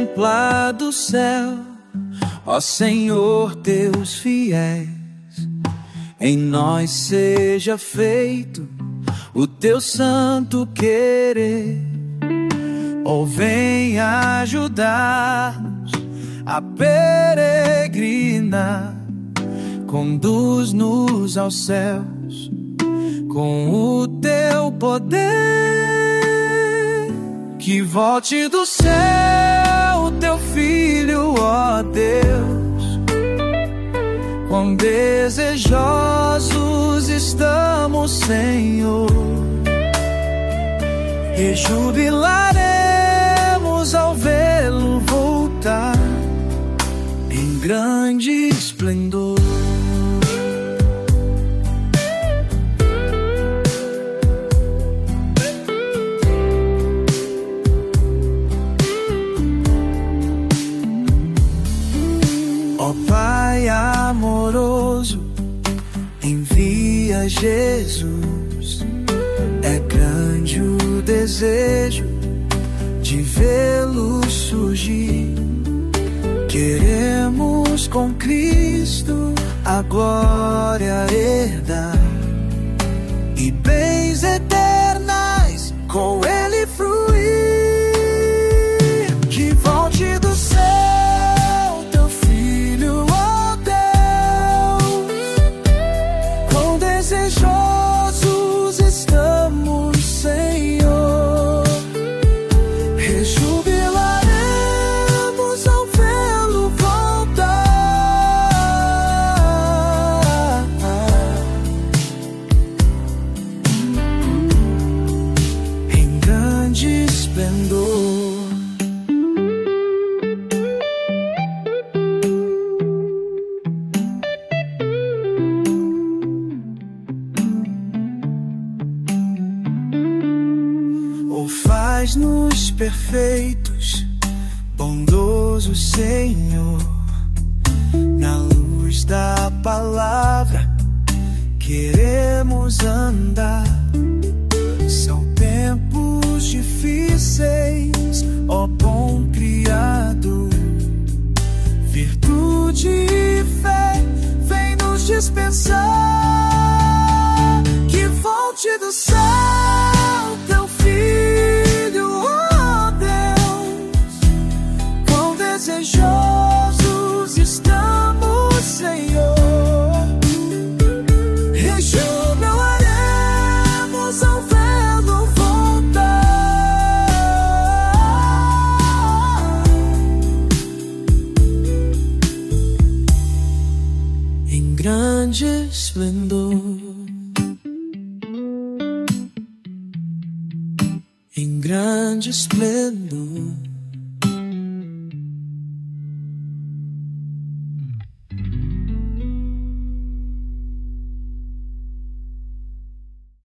contemplar do céu, ó Senhor Deus fiéis. Em nós seja feito o teu santo querer. Ou venha ajudar-nos a peregrinar. Conduz-nos aos céus com o teu poder. Que volte do céu o teu Filho, ó Deus. Quão desejosos estamos, Senhor. Rejubilaremos ao vê-lo voltar em grande esplendor. Ó Pai amoroso, envia Jesus. É grande o desejo de vê-lo surgir. Queremos com Cristo a glória herdar e bens eternas com Ele fruir. Que volte do céu teu Filho, ó Deus. Quão desejosos estamos, Senhor. Rejubilaremos ao vê-lo voltar em grande esplendor. Ou faz-nos perfeitos, bondoso Senhor. Na luz da palavra queremos andar. São tempos difíceis, ó bom Criador. Virtude e fé vem nos dispensar. Que volte do céu teu Filho, ó Deus. Quão desejosos estamos, Senhor. Rejubilaremos ao vê-lo voltar em grande esplendor. Em grande esplendor.